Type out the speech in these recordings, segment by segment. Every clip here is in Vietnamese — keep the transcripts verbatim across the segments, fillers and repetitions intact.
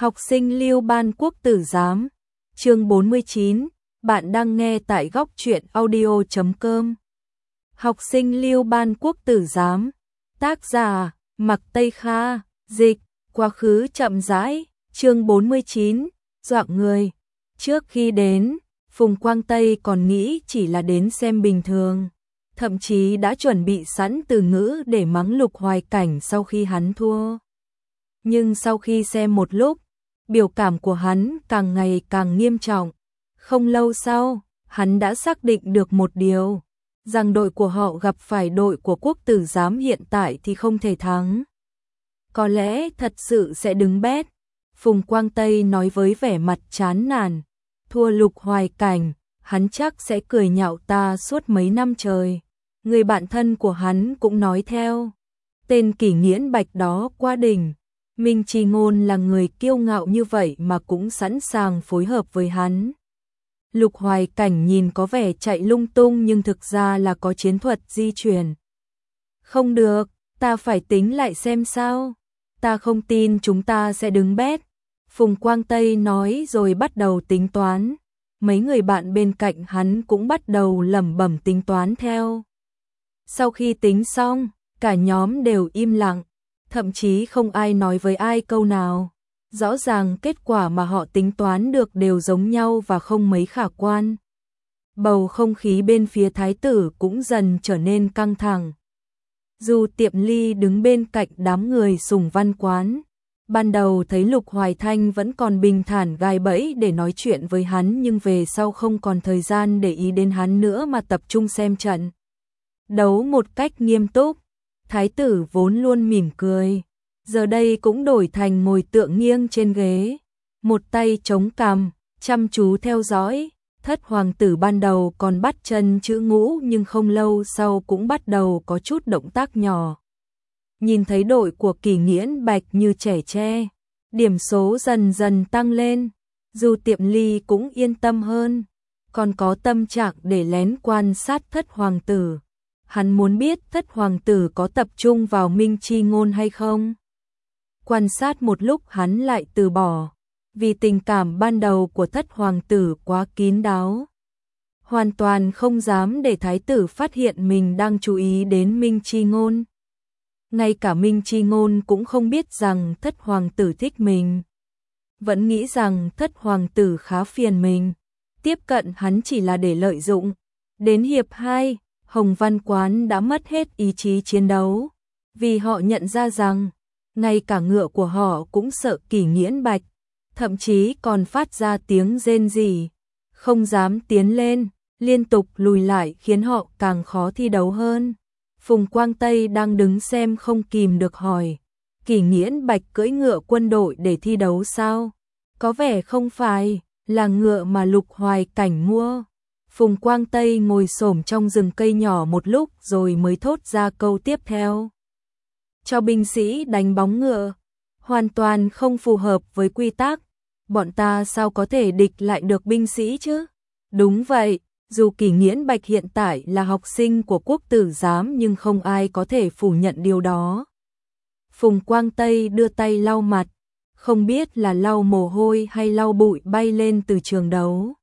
Học sinh Lưu Ban Quốc tử giám, chương bốn mươi chín, bạn đang nghe tại góc truyện audio chấm com. Học sinh Lưu Ban Quốc tử giám, tác giả, Mặc Tây Kha, dịch, quá khứ chậm rãi, chương bốn mươi chín, dọa người. Trước khi đến, Phùng Quang Tây còn nghĩ chỉ là đến xem bình thường, thậm chí đã chuẩn bị sẵn từ ngữ để mắng Lục Hoài Cảnh sau khi hắn thua. Nhưng sau khi xem một lúc, biểu cảm của hắn càng ngày càng nghiêm trọng. Không lâu sau, hắn đã xác định được một điều, rằng đội của họ gặp phải đội của Quốc tử giám hiện tại thì không thể thắng. Có lẽ thật sự sẽ đứng bét. Phùng Quang Tây nói với vẻ mặt chán nản, thua Lục Hoài Cảnh, hắn chắc sẽ cười nhạo ta suốt mấy năm trời. Người bạn thân của hắn cũng nói theo, tên Kỷ Nghiễn Bạch đó quá đỉnh. Minh Chi Ngôn là người kiêu ngạo như vậy mà cũng sẵn sàng phối hợp với hắn. Lục Hoài Cảnh nhìn có vẻ chạy lung tung nhưng thực ra là có chiến thuật di chuyển. Không được, ta phải tính lại xem sao. Ta không tin chúng ta sẽ đứng bét. Phùng Quang Tây nói rồi bắt đầu tính toán. Mấy người bạn bên cạnh hắn cũng bắt đầu lẩm bẩm tính toán theo. Sau khi tính xong, cả nhóm đều im lặng. Thậm chí không ai nói với ai câu nào. Rõ ràng kết quả mà họ tính toán được đều giống nhau và không mấy khả quan. Bầu không khí bên phía thái tử cũng dần trở nên căng thẳng. Dù Tiệm Ly đứng bên cạnh đám người Sùng Văn Quán, ban đầu thấy Lục Hoài Thanh vẫn còn bình thản gai bẫy để nói chuyện với hắn, nhưng về sau không còn thời gian để ý đến hắn nữa mà tập trung xem trận đấu một cách nghiêm túc. Thái tử vốn luôn mỉm cười, giờ đây cũng đổi thành ngồi tựa nghiêng trên ghế, một tay chống cằm, chăm chú theo dõi. Thất hoàng tử ban đầu còn bắt chân chữ ngũ nhưng không lâu sau cũng bắt đầu có chút động tác nhỏ. Nhìn thấy đội của Kỷ Nghiễn Bạch như trẻ tre, điểm số dần dần tăng lên, dù Tiệm Ly cũng yên tâm hơn, còn có tâm trạng để lén quan sát thất hoàng tử. Hắn muốn biết thất hoàng tử có tập trung vào Minh Chi Ngôn hay không. Quan sát một lúc hắn lại từ bỏ, vì tình cảm ban đầu của thất hoàng tử quá kín đáo. Hoàn toàn không dám để thái tử phát hiện mình đang chú ý đến Minh Chi Ngôn. Ngay cả Minh Chi Ngôn cũng không biết rằng thất hoàng tử thích mình. Vẫn nghĩ rằng thất hoàng tử khá phiền mình. Tiếp cận hắn chỉ là để lợi dụng. Đến hiệp hai, Hồng Văn Quán đã mất hết ý chí chiến đấu, vì họ nhận ra rằng, ngay cả ngựa của họ cũng sợ Kỷ Nghiễn Bạch, thậm chí còn phát ra tiếng rên rỉ, không dám tiến lên, liên tục lùi lại khiến họ càng khó thi đấu hơn. Phùng Quang Tây đang đứng xem không kìm được hỏi, Kỷ Nghiễn Bạch cưỡi ngựa quân đội để thi đấu sao? Có vẻ không phải, là ngựa mà Lục Hoài Cảnh mua. Phùng Quang Tây ngồi xổm trong rừng cây nhỏ một lúc rồi mới thốt ra câu tiếp theo. Cho binh sĩ đánh bóng ngựa, hoàn toàn không phù hợp với quy tắc. Bọn ta sao có thể địch lại được binh sĩ chứ? Đúng vậy, dù Kỷ Nghiễn Bạch hiện tại là học sinh của Quốc tử giám nhưng không ai có thể phủ nhận điều đó. Phùng Quang Tây đưa tay lau mặt, không biết là lau mồ hôi hay lau bụi bay lên từ trường đấu.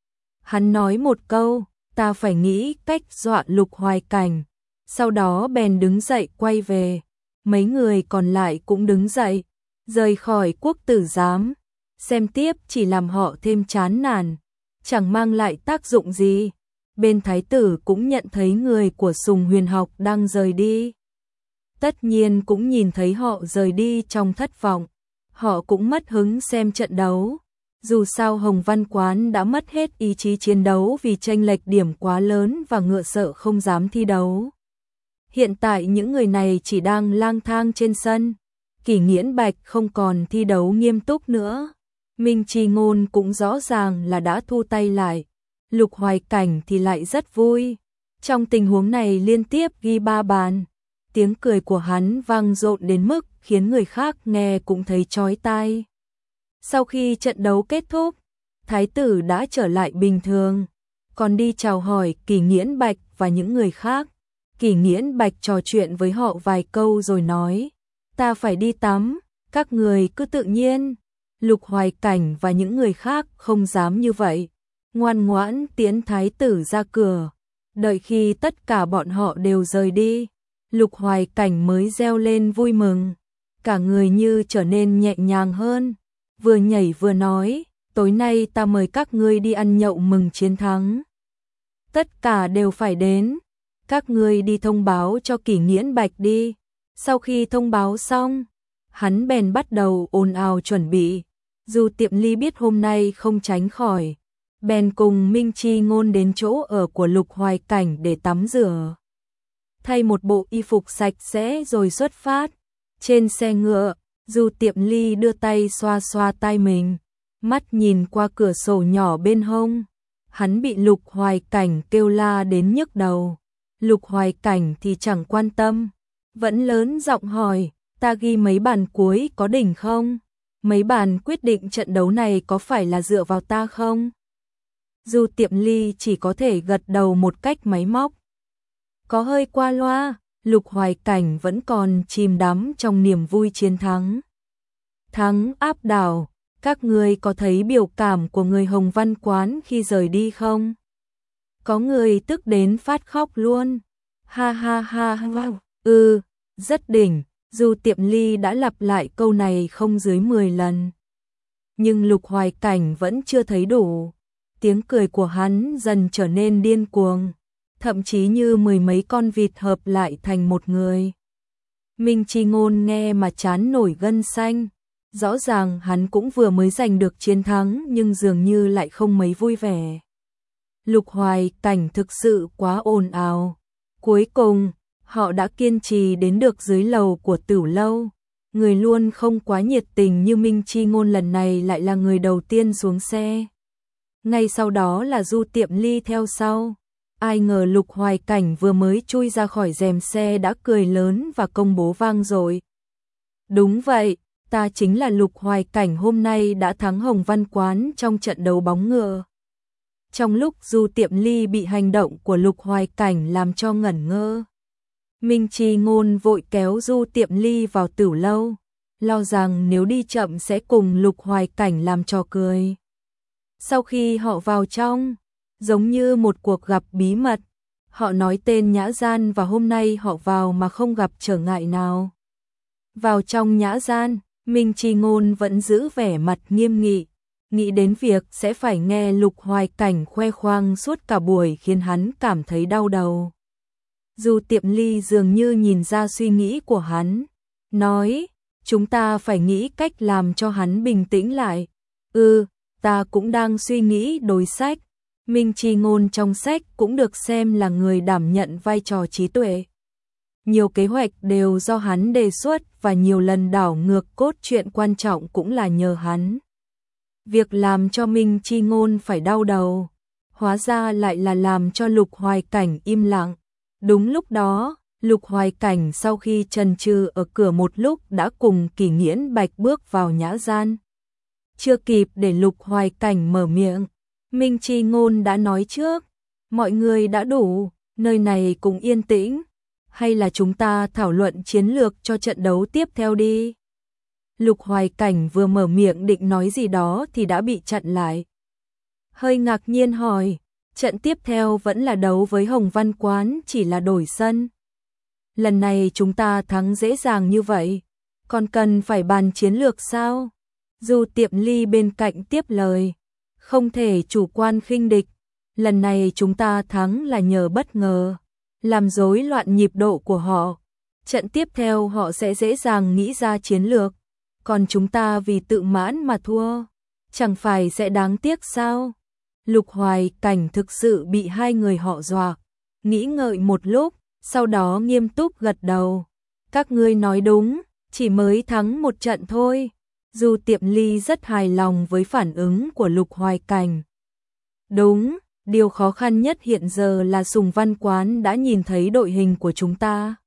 Hắn nói một câu, ta phải nghĩ cách dọa Lục Hoài Cảnh, sau đó bèn đứng dậy quay về. Mấy người còn lại cũng đứng dậy, rời khỏi Quốc tử giám. Xem tiếp chỉ làm họ thêm chán nản, chẳng mang lại tác dụng gì. Bên thái tử cũng nhận thấy người của Sùng Huyền Học đang rời đi. Tất nhiên cũng nhìn thấy họ rời đi trong thất vọng. Họ cũng mất hứng xem trận đấu. Dù sao Hồng Văn Quán đã mất hết ý chí chiến đấu vì chênh lệch điểm quá lớn và ngựa sợ không dám thi đấu. Hiện tại những người này chỉ đang lang thang trên sân. Kỷ Nghiễn Bạch không còn thi đấu nghiêm túc nữa. Minh Chi Ngôn cũng rõ ràng là đã thu tay lại. Lục Hoài Cảnh thì lại rất vui. Trong tình huống này liên tiếp ghi ba bàn. Tiếng cười của hắn vang rộn đến mức khiến người khác nghe cũng thấy chói tai. Sau khi trận đấu kết thúc, thái tử đã trở lại bình thường, còn đi chào hỏi Kỷ Nghiễn Bạch và những người khác. Kỷ Nghiễn Bạch trò chuyện với họ vài câu rồi nói, ta phải đi tắm, các người cứ tự nhiên. Lục Hoài Cảnh và những người khác không dám như vậy, ngoan ngoãn tiễn thái tử ra cửa. Đợi khi tất cả bọn họ đều rời đi, Lục Hoài Cảnh mới reo lên vui mừng, cả người như trở nên nhẹ nhàng hơn, vừa nhảy vừa nói, tối nay ta mời các ngươi đi ăn nhậu mừng chiến thắng. Tất cả đều phải đến, các ngươi đi thông báo cho Kỷ Nghiễn Bạch đi. Sau khi thông báo xong, hắn bèn bắt đầu ồn ào chuẩn bị. Dù Tiệm Ly biết hôm nay không tránh khỏi, bèn cùng Minh Chi Ngôn đến chỗ ở của Lục Hoài Cảnh để tắm rửa, thay một bộ y phục sạch sẽ rồi xuất phát. Trên xe ngựa, Dù Tiệm Ly đưa tay xoa xoa tai mình, mắt nhìn qua cửa sổ nhỏ bên hông. Hắn bị Lục Hoài Cảnh kêu la đến nhức đầu. Lục Hoài Cảnh thì chẳng quan tâm, vẫn lớn giọng hỏi, ta ghi mấy bàn cuối có đỉnh không? Mấy bàn quyết định trận đấu này có phải là dựa vào ta không? Dù Tiệm Ly chỉ có thể gật đầu một cách máy móc, có hơi qua loa. Lục Hoài Cảnh vẫn còn chìm đắm trong niềm vui chiến thắng. Thắng áp đảo, các ngươi có thấy biểu cảm của người Hồng Văn Quán khi rời đi không? Có người tức đến phát khóc luôn. Ha ha ha ha, ừ, rất đỉnh. Dù Tiệm Ly đã lặp lại câu này không dưới mười lần, nhưng Lục Hoài Cảnh vẫn chưa thấy đủ. Tiếng cười của hắn dần trở nên điên cuồng, thậm chí như mười mấy con vịt hợp lại thành một người. Minh Chi Ngôn nghe mà chán nổi gân xanh. Rõ ràng hắn cũng vừa mới giành được chiến thắng nhưng dường như lại không mấy vui vẻ. Lục Hoài Cảnh thực sự quá ồn ào. Cuối cùng, họ đã kiên trì đến được dưới lầu của Tửu lâu. Người luôn không quá nhiệt tình như Minh Chi Ngôn lần này lại là người đầu tiên xuống xe. Ngay sau đó là Du Tiệm Ly theo sau. Ai ngờ Lục Hoài Cảnh vừa mới chui ra khỏi rèm xe đã cười lớn và công bố vang dội. Đúng vậy, ta chính là Lục Hoài Cảnh hôm nay đã thắng Hồng Văn Quán trong trận đấu bóng ngựa. Trong lúc Du Tiệm Ly bị hành động của Lục Hoài Cảnh làm cho ngẩn ngơ, Minh Chi Ngôn vội kéo Du Tiệm Ly vào Tửu lâu, lo rằng nếu đi chậm sẽ cùng Lục Hoài Cảnh làm trò cười. Sau khi họ vào trong, giống như một cuộc gặp bí mật, họ nói tên nhã gian và hôm nay họ vào mà không gặp trở ngại nào. Vào trong nhã gian, Minh Chi Ngôn vẫn giữ vẻ mặt nghiêm nghị, nghĩ đến việc sẽ phải nghe Lục Hoài Cảnh khoe khoang suốt cả buổi khiến hắn cảm thấy đau đầu. Dù Tiệm Ly dường như nhìn ra suy nghĩ của hắn, nói, chúng ta phải nghĩ cách làm cho hắn bình tĩnh lại. Ừ, ta cũng đang suy nghĩ đổi sách. Minh Chi Ngôn trong sách cũng được xem là người đảm nhận vai trò trí tuệ. Nhiều kế hoạch đều do hắn đề xuất và nhiều lần đảo ngược cốt truyện quan trọng cũng là nhờ hắn. Việc làm cho Minh Chi Ngôn phải đau đầu, hóa ra lại là làm cho Lục Hoài Cảnh im lặng. Đúng lúc đó, Lục Hoài Cảnh sau khi chần chừ ở cửa một lúc đã cùng Kỷ Nghiễn Bạch bước vào nhã gian. Chưa kịp để Lục Hoài Cảnh mở miệng, Minh Chi Ngôn đã nói trước, mọi người đã đủ, nơi này cũng yên tĩnh, hay là chúng ta thảo luận chiến lược cho trận đấu tiếp theo đi. Lục Hoài Cảnh vừa mở miệng định nói gì đó thì đã bị chặn lại. Hơi ngạc nhiên hỏi, trận tiếp theo vẫn là đấu với Hồng Văn Quán, chỉ là đổi sân. Lần này chúng ta thắng dễ dàng như vậy, còn cần phải bàn chiến lược sao? Dù Tiệm Ly bên cạnh tiếp lời, không thể chủ quan khinh địch, lần này chúng ta thắng là nhờ bất ngờ, làm rối loạn nhịp độ của họ. Trận tiếp theo họ sẽ dễ dàng nghĩ ra chiến lược, còn chúng ta vì tự mãn mà thua, chẳng phải sẽ đáng tiếc sao? Lục Hoài Cảnh thực sự bị hai người họ dọa, nghĩ ngợi một lúc, sau đó nghiêm túc gật đầu. Các ngươi nói đúng, chỉ mới thắng một trận thôi. Dù Tiệm Ly rất hài lòng với phản ứng của Lục Hoài Cảnh. Đúng, điều khó khăn nhất hiện giờ là Sùng Văn Quán đã nhìn thấy đội hình của chúng ta.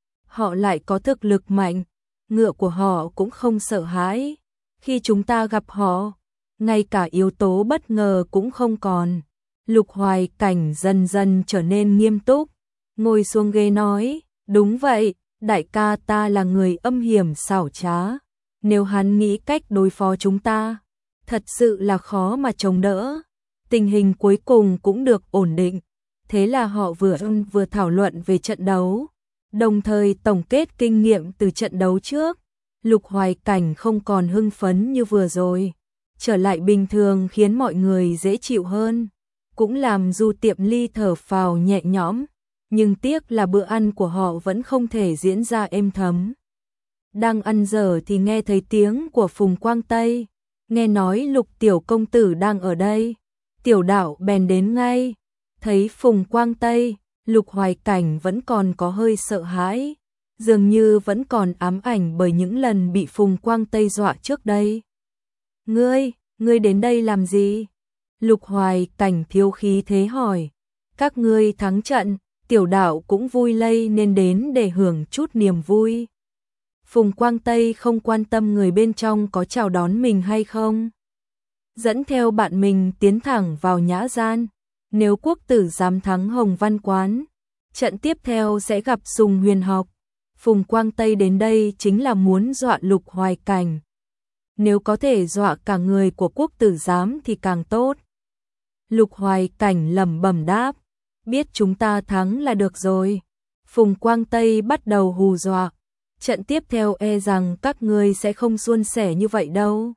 Họ lại có thực lực mạnh, ngựa của họ cũng không sợ hãi. Khi chúng ta gặp họ, ngay cả yếu tố bất ngờ cũng không còn. Lục Hoài Cảnh dần dần trở nên nghiêm túc, ngồi xuống ghế nói, đúng vậy, đại ca ta là người âm hiểm xảo trá. nếu hắn nghĩ cách đối phó chúng ta, thật sự là khó mà chống đỡ. Tình hình cuối cùng cũng được ổn định, thế là họ vừa vừa thảo luận về trận đấu, đồng thời tổng kết kinh nghiệm từ trận đấu trước. Lục Hoài Cảnh không còn hưng phấn như vừa rồi, trở lại bình thường khiến mọi người dễ chịu hơn, cũng làm Du Tiệm Ly thở phào nhẹ nhõm, nhưng tiếc là bữa ăn của họ vẫn không thể diễn ra êm thấm. Đang ăn dở thì nghe thấy tiếng của Phùng Quang Tây, nghe nói Lục tiểu công tử đang ở đây, Tiểu Đạo bèn đến ngay. Thấy Phùng Quang Tây, Lục Hoài Cảnh vẫn còn có hơi sợ hãi, dường như vẫn còn ám ảnh bởi những lần bị Phùng Quang Tây dọa trước đây. Ngươi, ngươi đến đây làm gì? Lục Hoài Cảnh thiếu khí thế hỏi. Các ngươi thắng trận, Tiểu Đạo cũng vui lây nên đến để hưởng chút niềm vui. Phùng Quang Tây không quan tâm người bên trong có chào đón mình hay không, dẫn theo bạn mình tiến thẳng vào nhã gian. Nếu quốc tử dám thắng Hồng Văn Quán, trận tiếp theo sẽ gặp Sùng Huyền Học. Phùng Quang Tây đến đây chính là muốn dọa Lục Hoài Cảnh. Nếu có thể dọa cả người của quốc tử giám thì càng tốt. Lục Hoài Cảnh lẩm bẩm đáp, biết chúng ta thắng là được rồi. Phùng Quang Tây bắt đầu hù dọa, trận tiếp theo e rằng các ngươi sẽ không suôn sẻ như vậy đâu.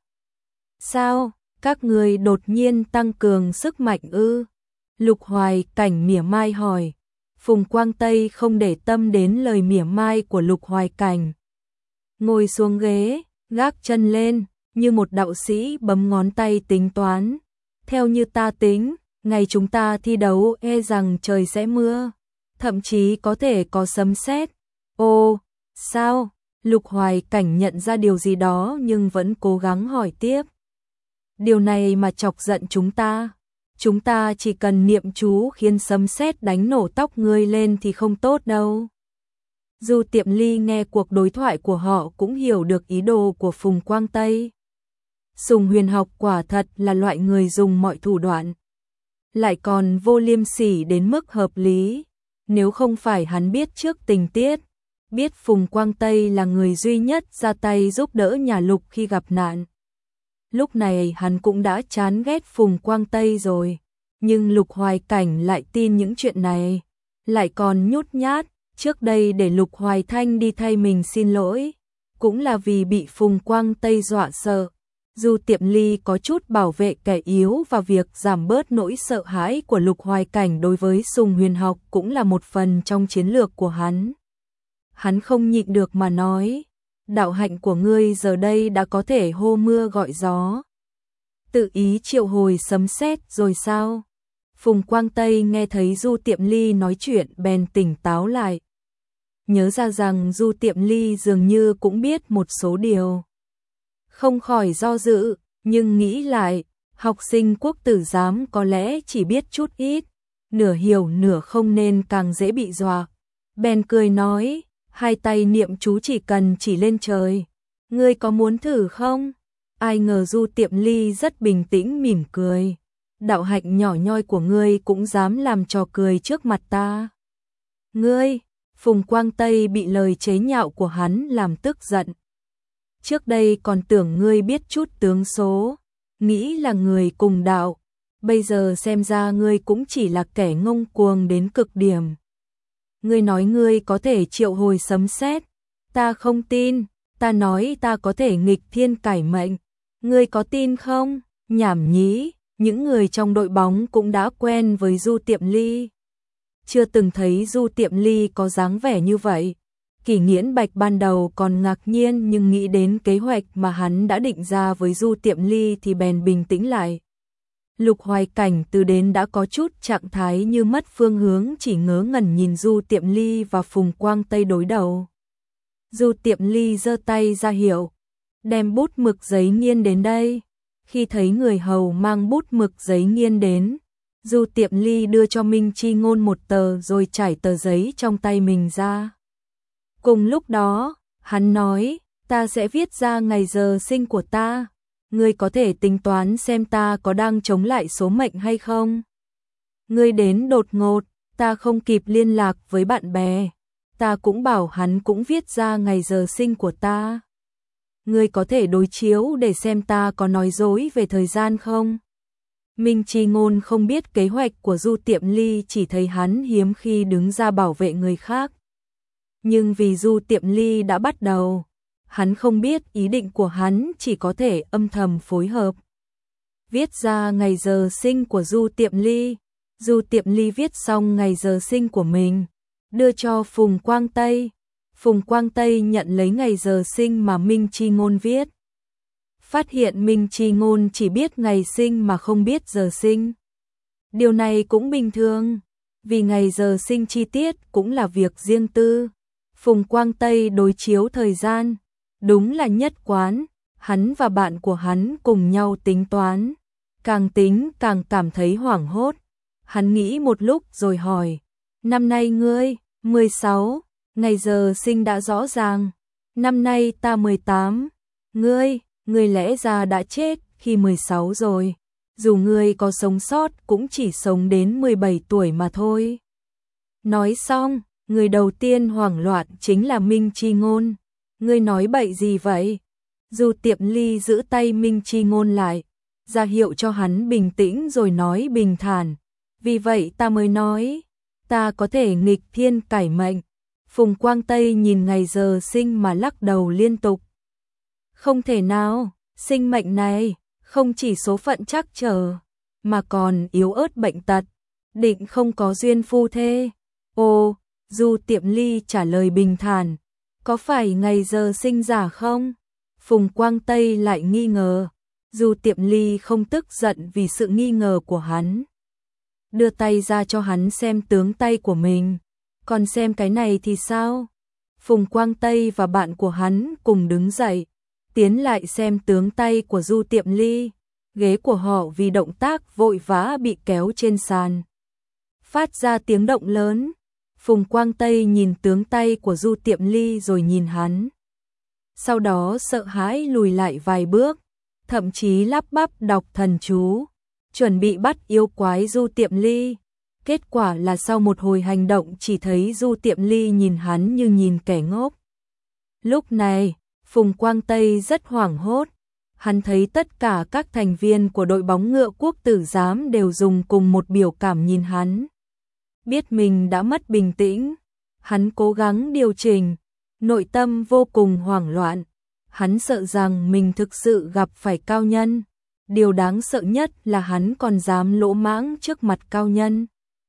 Sao, các ngươi đột nhiên tăng cường sức mạnh ư? Lục Hoài Cảnh mỉa mai hỏi. Phùng Quang Tây không để tâm đến lời mỉa mai của Lục Hoài Cảnh. Ngồi xuống ghế, gác chân lên, như một đạo sĩ bấm ngón tay tính toán. Theo như ta tính, ngày chúng ta thi đấu e rằng trời sẽ mưa, thậm chí có thể có sấm sét. Ồ, sao? Lục Hoài Cảnh nhận ra điều gì đó nhưng vẫn cố gắng hỏi tiếp. Điều này mà chọc giận chúng ta. Chúng ta chỉ cần niệm chú khiến sấm sét đánh nổ tóc ngươi lên thì không tốt đâu. Du Tiệm Ly nghe cuộc đối thoại của họ cũng hiểu được ý đồ của Phùng Quang Tây. Sùng Huyền Học quả thật là loại người dùng mọi thủ đoạn, lại còn vô liêm sỉ đến mức hợp lý. Nếu không phải hắn biết trước tình tiết, biết Phùng Quang Tây là người duy nhất ra tay giúp đỡ nhà Lục khi gặp nạn, lúc này hắn cũng đã chán ghét Phùng Quang Tây rồi. Nhưng Lục Hoài Cảnh lại tin những chuyện này, lại còn nhút nhát. Trước đây để Lục Hoài Thanh đi thay mình xin lỗi, cũng là vì bị Phùng Quang Tây dọa sợ. Du Tiệm Ly có chút bảo vệ kẻ yếu và việc giảm bớt nỗi sợ hãi của Lục Hoài Cảnh đối với Sùng Huyền Học cũng là một phần trong chiến lược của hắn. Hắn không nhịn được mà nói, đạo hạnh của ngươi giờ đây đã có thể hô mưa gọi gió, tự ý triệu hồi sấm sét rồi sao? Phùng Quang Tây nghe thấy Du Tiệm Ly nói chuyện bèn tỉnh táo lại. Nhớ ra rằng Du Tiệm Ly dường như cũng biết một số điều. Không khỏi do dự, nhưng nghĩ lại, học sinh quốc tử giám có lẽ chỉ biết chút ít, nửa hiểu nửa không nên càng dễ bị dọa. Bèn cười nói, hai tay niệm chú chỉ cần chỉ lên trời. Ngươi có muốn thử không? Ai ngờ Du Tiệm Ly rất bình tĩnh mỉm cười. Đạo hạnh nhỏ nhoi của ngươi cũng dám làm trò cười trước mặt ta. Ngươi, Phùng Quang Tây bị lời chế nhạo của hắn làm tức giận. Trước đây còn tưởng ngươi biết chút tướng số, nghĩ là người cùng đạo, bây giờ xem ra ngươi cũng chỉ là kẻ ngông cuồng đến cực điểm. Ngươi nói ngươi có thể triệu hồi sấm sét, ta không tin. Ta nói ta có thể nghịch thiên cải mệnh, ngươi có tin không? Nhảm nhí. Những người trong đội bóng cũng đã quen với Du Tiệm Ly, chưa từng thấy Du Tiệm Ly có dáng vẻ như vậy. Kỷ Nghiễn Bạch ban đầu còn ngạc nhiên nhưng nghĩ đến kế hoạch mà hắn đã định ra với Du Tiệm Ly thì bèn bình tĩnh lại. Lục Hoài Cảnh từ đến đã có chút trạng thái như mất phương hướng, chỉ ngớ ngẩn nhìn Du Tiệm Ly và Phùng Quang Tây đối đầu. Du Tiệm Ly giơ tay ra hiệu, đem bút mực giấy nghiên đến đây. Khi thấy người hầu mang bút mực giấy nghiên đến, Du Tiệm Ly đưa cho Minh Chi Ngôn một tờ rồi trải tờ giấy trong tay mình ra. Cùng lúc đó, hắn nói, ta sẽ viết ra ngày giờ sinh của ta. Ngươi có thể tính toán xem ta có đang chống lại số mệnh hay không? Ngươi đến đột ngột, ta không kịp liên lạc với bạn bè. Ta cũng bảo hắn cũng viết ra ngày giờ sinh của ta. ngươi có thể đối chiếu để xem ta có nói dối về thời gian không? Minh Chi Ngôn không biết kế hoạch của Du Tiệm Ly, chỉ thấy hắn hiếm khi đứng ra bảo vệ người khác. Nhưng vì Du Tiệm Ly đã bắt đầu, hắn không biết ý định của hắn, chỉ có thể âm thầm phối hợp. Viết ra ngày giờ sinh của Du Tiệm Ly. Du Tiệm Ly viết xong ngày giờ sinh của mình, đưa cho Phùng Quang Tây. Phùng Quang Tây nhận lấy ngày giờ sinh mà Minh Chi Ngôn viết. Phát hiện Minh Chi Ngôn chỉ biết ngày sinh mà không biết giờ sinh. Điều này cũng bình thường, vì ngày giờ sinh chi tiết cũng là việc riêng tư. Phùng Quang Tây đối chiếu thời gian, đúng là nhất quán, hắn và bạn của hắn cùng nhau tính toán. Càng tính càng cảm thấy hoảng hốt. Hắn nghĩ một lúc rồi hỏi, năm nay ngươi, mười sáu, ngày giờ sinh đã rõ ràng. Năm nay ta mười tám, ngươi, ngươi lẽ ra đã chết khi mười sáu rồi. Dù ngươi có sống sót cũng chỉ sống đến mười bảy tuổi mà thôi. Nói xong, người đầu tiên hoảng loạn chính là Minh Chi Ngôn. Ngươi nói bậy gì vậy? Du Tiệm Ly giữ tay Minh Chi Ngôn lại, ra hiệu cho hắn bình tĩnh rồi nói bình thản. Vì vậy ta mới nói, ta có thể nghịch thiên cải mệnh. Phùng Quang Tây nhìn ngày giờ sinh mà lắc đầu liên tục. Không thể nào, sinh mệnh này, không chỉ số phận trắc trở, mà còn yếu ớt bệnh tật, định không có duyên phu thê. Ồ, Du Tiệm Ly trả lời bình thản, có phải ngày giờ sinh giả không? Phùng Quang Tây lại nghi ngờ. Du Tiệm Ly không tức giận vì sự nghi ngờ của hắn, đưa tay ra cho hắn xem tướng tay của mình. Còn xem cái này thì sao? Phùng Quang Tây và bạn của hắn cùng đứng dậy, tiến lại xem tướng tay của Du Tiệm Ly. Ghế của họ vì động tác vội vã bị kéo trên sàn, phát ra tiếng động lớn. Phùng Quang Tây nhìn tướng tay của Du Tiệm Ly rồi nhìn hắn. Sau đó sợ hãi lùi lại vài bước, thậm chí lắp bắp đọc thần chú, chuẩn bị bắt yêu quái Du Tiệm Ly. Kết quả là sau một hồi hành động chỉ thấy Du Tiệm Ly nhìn hắn như nhìn kẻ ngốc. Lúc này, Phùng Quang Tây rất hoảng hốt. Hắn thấy tất cả các thành viên của đội bóng ngựa Quốc Tử Giám đều dùng cùng một biểu cảm nhìn hắn. Biết mình đã mất bình tĩnh, hắn cố gắng điều chỉnh, nội tâm vô cùng hoảng loạn. Hắn sợ rằng mình thực sự gặp phải cao nhân. Điều đáng sợ nhất là hắn còn dám lỗ mãng trước mặt cao nhân.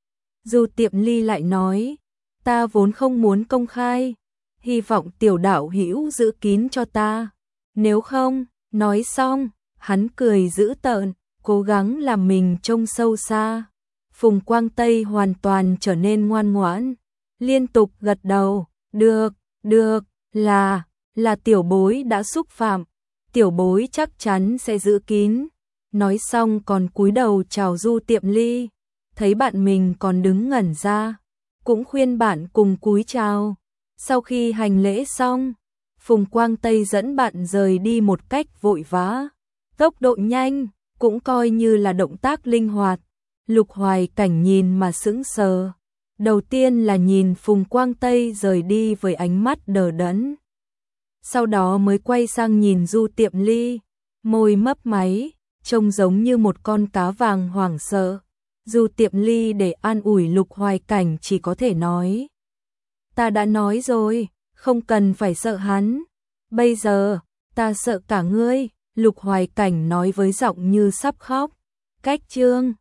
Du Tiệm Ly lại nói, ta vốn không muốn công khai, hy vọng tiểu đạo hữu giữ kín cho ta. Nếu không, nói xong, hắn cười dữ tợn, cố gắng làm mình trông sâu xa. Phùng Quang Tây hoàn toàn trở nên ngoan ngoãn, liên tục gật đầu, được, được, là, là tiểu bối đã xúc phạm, tiểu bối chắc chắn sẽ giữ kín. Nói xong còn cúi đầu chào Du Tiệm Ly, thấy bạn mình còn đứng ngẩn ra, cũng khuyên bạn cùng cúi chào. Sau khi hành lễ xong, Phùng Quang Tây dẫn bạn rời đi một cách vội vã, tốc độ nhanh, cũng coi như là động tác linh hoạt. Lục Hoài Cảnh nhìn mà sững sờ, đầu tiên là nhìn Phùng Quang Tây rời đi với ánh mắt đờ đẫn, sau đó mới quay sang nhìn Du Tiệm Ly, môi mấp máy, trông giống như một con cá vàng hoảng sợ. Du Tiệm Ly để an ủi Lục Hoài Cảnh chỉ có thể nói, ta đã nói rồi, không cần phải sợ hắn, bây giờ, ta sợ cả ngươi. Lục Hoài Cảnh nói với giọng như sắp khóc. Cách chương